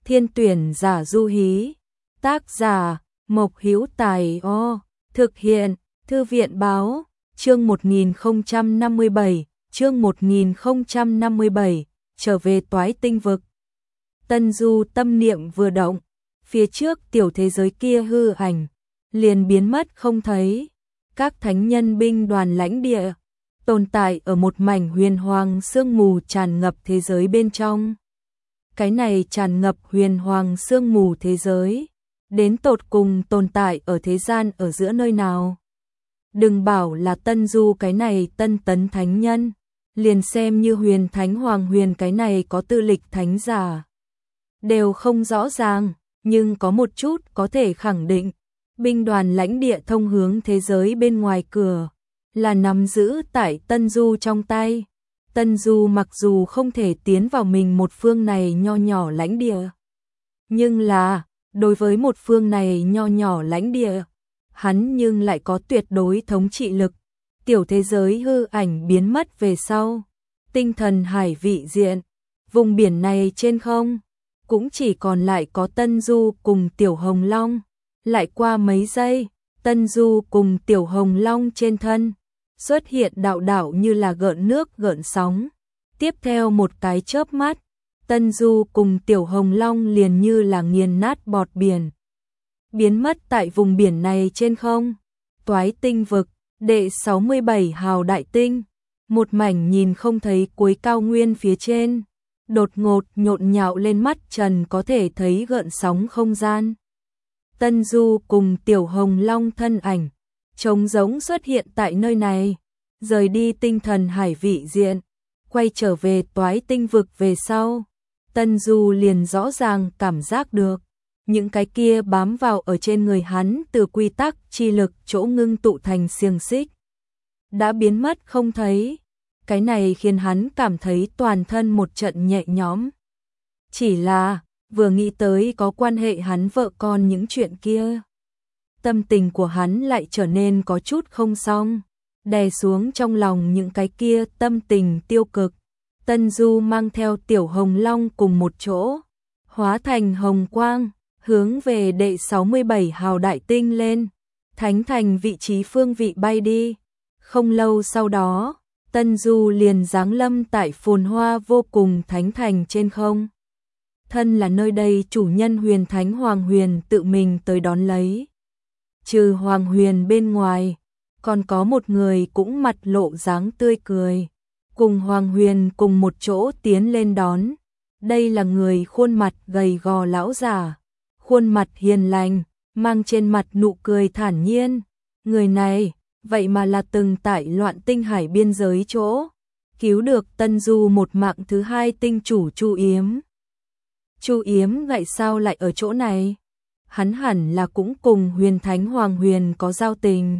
Thiên tuyển giả du hí. Tác giả Mộc Hữu Tài. Thực hiện Thư viện báo. Chương 1057, chương 1057, trở về Toái Tinh vực. Tân Du tâm niệm vừa động, phía trước tiểu thế giới kia hư ảnh liền biến mất không thấy. Các thánh nhân binh đoàn lãnh địa tồn tại ở một mảnh huyền hoàng sương mù tràn ngập thế giới bên trong. Cái này tràn ngập huyền hoàng sương mù thế giới, đến tột cùng tồn tại ở thế gian ở giữa nơi nào? Đừng bảo là Tân Du cái này tân tấn thánh nhân, liền xem như huyền thánh hoàng huyền cái này có tư lịch thánh giả đều không rõ ràng, nhưng có một chút có thể khẳng định, binh đoàn lãnh địa thông hướng thế giới bên ngoài cửa là nắm giữ tại Tân Du trong tay. Tân Du mặc dù không thể tiến vào mình một phương này nho nhỏ lãnh địa, nhưng là đối với một phương này nho nhỏ lãnh địa, hắn nhưng lại có tuyệt đối thống trị lực. Tiểu thế giới hư ảnh biến mất về sau, tinh thần hải vị diện, vùng biển này trên không cũng chỉ còn lại có Tân Du cùng Tiểu Hồng Long. Lại qua mấy giây, Tân Du cùng Tiểu Hồng Long trên thân xuất hiện đạo đạo như là gợn nước gợn sóng. Tiếp theo một cái chớp mắt, Tân Du cùng Tiểu Hồng Long liền như là nghiền nát bọt biển, biến mất tại vùng biển này trên không. Toái Tinh vực, đệ 67 hào đại tinh, một mảnh nhìn không thấy cuối cao nguyên phía trên, đột ngột nhộn nhạo lên mắt trần có thể thấy gợn sóng không gian. Tân Du cùng Tiểu Hồng Long thân ảnh trống rỗng xuất hiện tại nơi này, rời đi tinh thần hải vị diện, quay trở về Toái Tinh vực về sau, Tân Du liền rõ ràng cảm giác được những cái kia bám vào ở trên người hắn từ quy tắc chi lực chỗ ngưng tụ thành xiềng xích đã biến mất không thấy. Cái này khiến hắn cảm thấy toàn thân một trận nhẹ nhõm. Chỉ là vừa nghĩ tới có quan hệ hắn vợ con những chuyện kia, tâm tình của hắn lại trở nên có chút không xong, đè xuống trong lòng những cái kia tâm tình tiêu cực. Tân Du mang theo Tiểu Hồng Long cùng một chỗ, hóa thành hồng quang, hướng về đệ 67 hào đại tinh lên, thánh thành vị trí phương vị bay đi. Không lâu sau đó, Tân Du liền giáng lâm tại phồn hoa vô cùng thánh thành trên không. Thân là nơi đây chủ nhân huyền thánh Hoàng Huyền tự mình tới đón lấy. Trừ Hoàng Huyền bên ngoài, còn có một người cũng mặt lộ dáng tươi cười, cùng Hoàng Huyền cùng một chỗ tiến lên đón. Đây là người khuôn mặt gầy gò lão giả, khuôn mặt hiền lành, mang trên mặt nụ cười thản nhiên. Người này vậy mà là từng tại Loạn Tinh Hải biên giới chỗ cứu được Tân Du một mạng thứ hai tinh chủ Chu Yếm. Chu Yếm vậy sao lại ở chỗ này? Hắn hẳn là cũng cùng huyền thánh Hoàng Huyền có giao tình.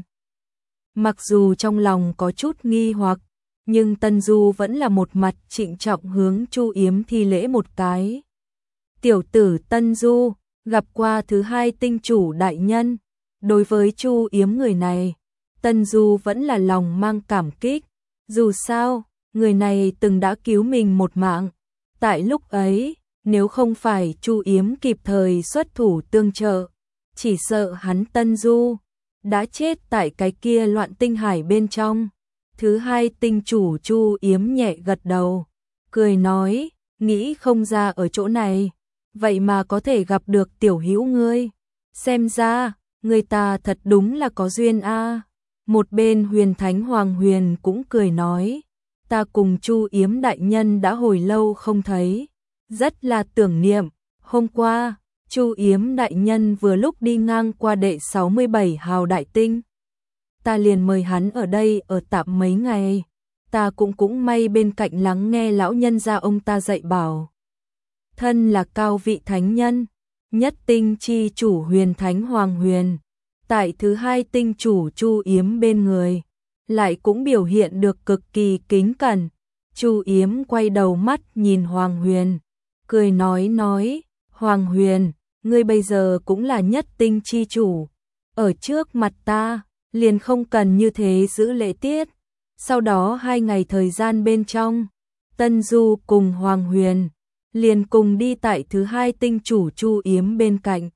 Mặc dù trong lòng có chút nghi hoặc, nhưng Tân Du vẫn là một mặt trịnh trọng hướng Chu Yếm thi lễ một cái. Tiểu tử Tân Du, gặp qua thứ hai tinh chủ đại nhân. Đối với Chu Yếm người này, Tân Du vẫn là lòng mang cảm kích. Dù sao, người này từng đã cứu mình một mạng. Tại lúc ấy, nếu không phải Chu Yếm kịp thời xuất thủ tương trợ, chỉ sợ hắn Tân Du đã chết tại cái kia Loạn Tinh Hải bên trong. Thứ hai tinh chủ Chu Yếm nhẹ gật đầu, cười nói, nghĩ không ra ở chỗ này, vậy mà có thể gặp được tiểu hữu ngươi. Xem ra, người ta thật đúng là có duyên a. Một bên huyền thánh Hoàng Huyền cũng cười nói, ta cùng Chu Yếm đại nhân đã hồi lâu không thấy, rất là tưởng niệm. Hôm qua, Chu Yếm đại nhân vừa lúc đi ngang qua đệ 67 hào đại tinh, ta liền mời hắn ở đây ở tạm mấy ngày. Ta cũng may bên cạnh lắng nghe lão nhân gia ông ta dạy bảo. Thân là cao vị thánh nhân, nhất tinh chi chủ huyền thánh Hoàng Huyền, tại thứ hai tinh chủ Chu Yếm bên người, lại cũng biểu hiện được cực kỳ kính cẩn. Chu Yếm quay đầu mắt nhìn Hoàng Huyền, cười nói, Hoàng Huyền, ngươi bây giờ cũng là nhất tinh chi chủ, ở trước mặt ta, liền không cần như thế giữ lễ tiết. Sau đó 2 ngày thời gian bên trong, Tân Du cùng Hoàng Huyền liền cùng đi tại thứ hai tinh chủ Chu Yếm bên cạnh.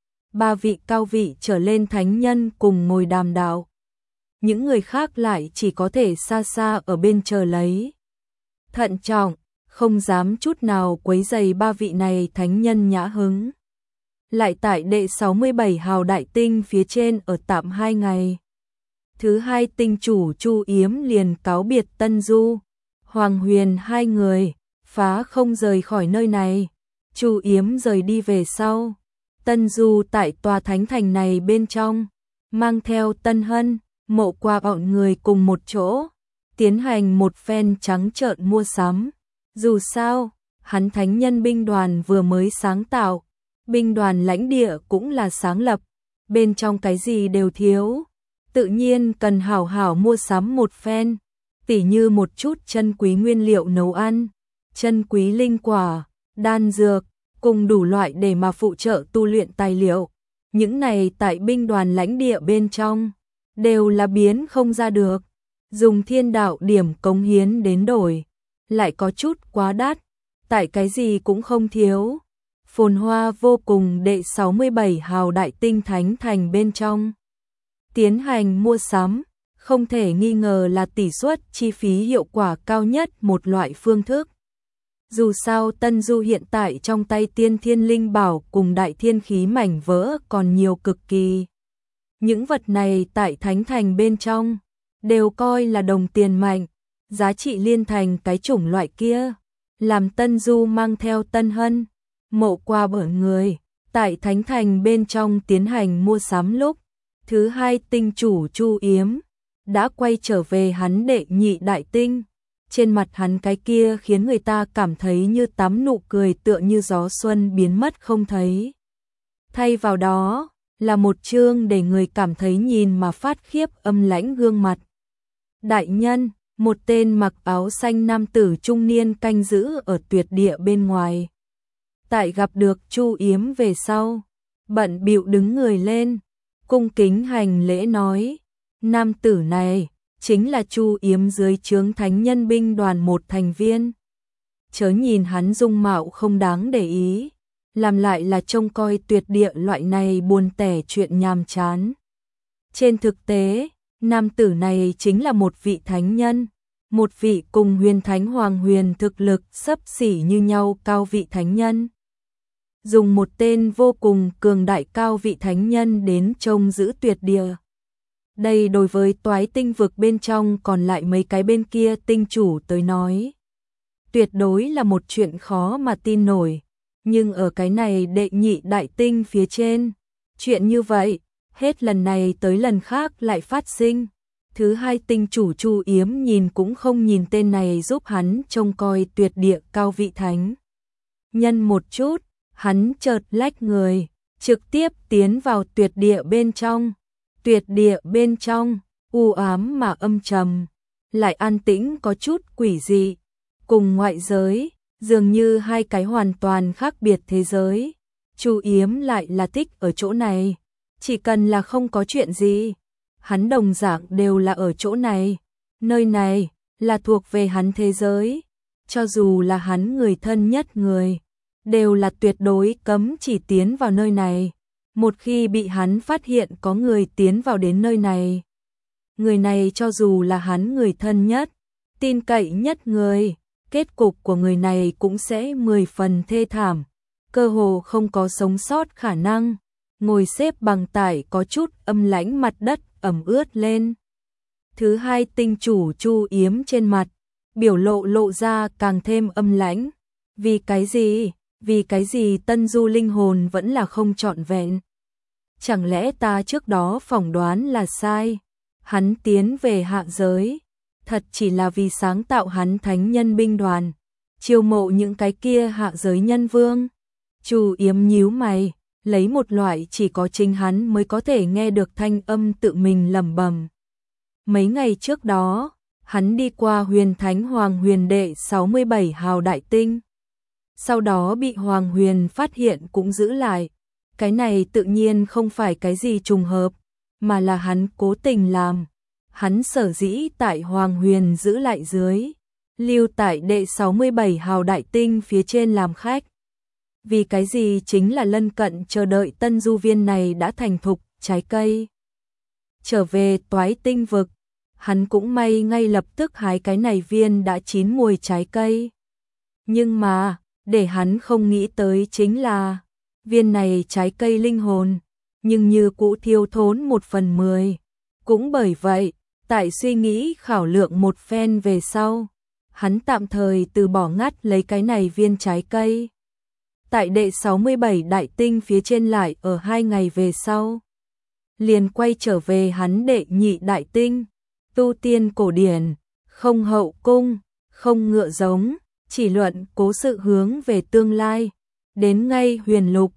Ba vị cao vị trở lên thánh nhân cùng ngồi đàm đạo. Những người khác lại chỉ có thể xa xa ở bên chờ lấy. Thận trọng, không dám chút nào quấy rầy ba vị này thánh nhân nhã hứng. Lại tại đệ 67 hào đại tinh phía trên ở tạm 2 ngày. Thứ hai tinh chủ Chu Yếm liền cáo biệt Tân Du, Hoàng Huyền hai người, phá không rời khỏi nơi này. Chu Yếm rời đi về sau. Tân Du tại tòa thánh thành này bên trong, mang theo Tân Hân, Mộ Qua bọn người cùng một chỗ, tiến hành một phen trắng trợn mua sắm. Dù sao, hắn thánh nhân binh đoàn vừa mới sáng tạo, binh đoàn lãnh địa cũng là sáng lập, bên trong cái gì đều thiếu, tự nhiên cần hảo hảo mua sắm một phen, tỉ như một chút chân quý nguyên liệu nấu ăn, chân quý linh quả, đan dược, cùng đủ loại để mà phụ trợ tu luyện tài liệu. Những này tại binh đoàn lãnh địa bên trong, đều là biến không ra được, dùng thiên đạo điểm cống hiến đến đổi, lại có chút quá đắt, tại cái gì cũng không thiếu. Phồn hoa vô cùng đệ 67 hào đại tinh thánh thành bên trong. Tiến hành mua sắm, không thể nghi ngờ là tỷ suất chi phí hiệu quả cao nhất một loại phương thức. Dù sao Tân Du hiện tại trong tay tiên thiên linh bảo cùng đại thiên khí mảnh vỡ còn nhiều cực kỳ. Những vật này tại thánh thành bên trong, đều coi là đồng tiền mạnh, giá trị liên thành cái chủng loại kia. Làm Tân Du mang theo Tân Hân, Mộ Qua bởi người, tại thánh thành bên trong tiến hành mua sắm lúc, thứ hai tinh chủ Chu Yếm, đã quay trở về hắn đệ nhị đại tinh. Trên mặt hắn cái kia khiến người ta cảm thấy như tắm nụ cười tựa như gió xuân biến mất không thấy. Thay vào đó, là một chương để người cảm thấy nhìn mà phát khiếp âm lãnh gương mặt. Đại nhân, một tên mặc áo xanh nam tử trung niên canh giữ ở tuyệt địa bên ngoài. Tại gặp được Chu Yếm về sau, bận bịu đứng người lên, cung kính hành lễ nói, nam tử này chính là Chu Yếm dưới trướng thánh nhân binh đoàn một thành viên. Chớ nhìn hắn dung mạo không đáng để ý, làm lại là trông coi tuyệt địa loại này buồn tẻ chuyện nhàm chán. Trên thực tế, nam tử này chính là một vị thánh nhân, một vị cùng huyền thánh Hoàng Huyền thực lực xấp xỉ như nhau cao vị thánh nhân. Dùng một tên vô cùng cường đại cao vị thánh nhân đến trông giữ tuyệt địa. Đây đối với toái tinh vực bên trong còn lại mấy cái bên kia tinh chủ tới nói, tuyệt đối là một chuyện khó mà tin nổi. Nhưng ở cái này đệ nhị đại tinh phía trên, chuyện như vậy, hết lần này tới lần khác lại phát sinh. Thứ hai tinh chủ Chu Yếm nhìn cũng không nhìn tên này giúp hắn trông coi tuyệt địa cao vị thánh nhân một chút, hắn chợt lách người, trực tiếp tiến vào tuyệt địa bên trong. Tuyệt địa bên trong, u ám mà âm trầm, lại an tĩnh có chút quỷ dị, cùng ngoại giới, dường như hai cái hoàn toàn khác biệt thế giới. Chu Yếm lại là thích ở chỗ này, chỉ cần là không có chuyện gì, hắn đồng dạng đều là ở chỗ này. Nơi này là thuộc về hắn thế giới, cho dù là hắn người thân nhất người, đều là tuyệt đối cấm chỉ tiến vào nơi này. Một khi bị hắn phát hiện có người tiến vào đến nơi này, người này cho dù là hắn người thân nhất, tin cậy nhất người, kết cục của người này cũng sẽ 10 phần thê thảm, cơ hồ không có sống sót khả năng. Ngồi xếp bằng tại có chút âm lãnh mặt đất ẩm ướt lên. Thứ hai tinh chủ Chu Yếm trên mặt, biểu lộ lộ ra càng thêm âm lãnh. Vì cái gì? Vì cái gì Tân Du linh hồn vẫn là không trọn vẹn? Chẳng lẽ ta trước đó phỏng đoán là sai? Hắn tiến về hạ giới, thật chỉ là vì sáng tạo hắn thánh nhân binh đoàn, chiêu mộ những cái kia hạ giới nhân vương. Chu Yếm nhíu mày, lấy một loại chỉ có chính hắn mới có thể nghe được thanh âm tự mình lẩm bẩm. Mấy ngày trước đó, hắn đi qua huyền thánh Hoàng Huyền đệ 67 hào đại tinh. Sau đó bị Hoàng Huyền phát hiện cũng giữ lại. Cái này tự nhiên không phải cái gì trùng hợp, mà là hắn cố tình làm. Hắn sở dĩ tại Hoàng Huyền giữ lại dưới, lưu tại đệ 67 hào đại tinh phía trên làm khách. Vì cái gì chính là lân cận chờ đợi tân du viên này đã thành thục, trái cây. Trở về toái tinh vực, hắn cũng may ngay lập tức hái cái này viên đã chín mùi trái cây. Nhưng mà, để hắn không nghĩ tới chính là, viên này trái cây linh hồn, nhưng như cũ thiếu thốn 1/10. Cũng bởi vậy, tại suy nghĩ khảo lượng một phen về sau, hắn tạm thời từ bỏ ngắt lấy cái này viên trái cây. Tại đệ 67 đại tinh phía trên lại ở 2 ngày về sau, liền quay trở về hắn đệ nhị đại tinh, tu tiên cổ điển, không hậu cung, không ngựa giống, chỉ luận cố sự hướng về tương lai, đến ngay huyền lục,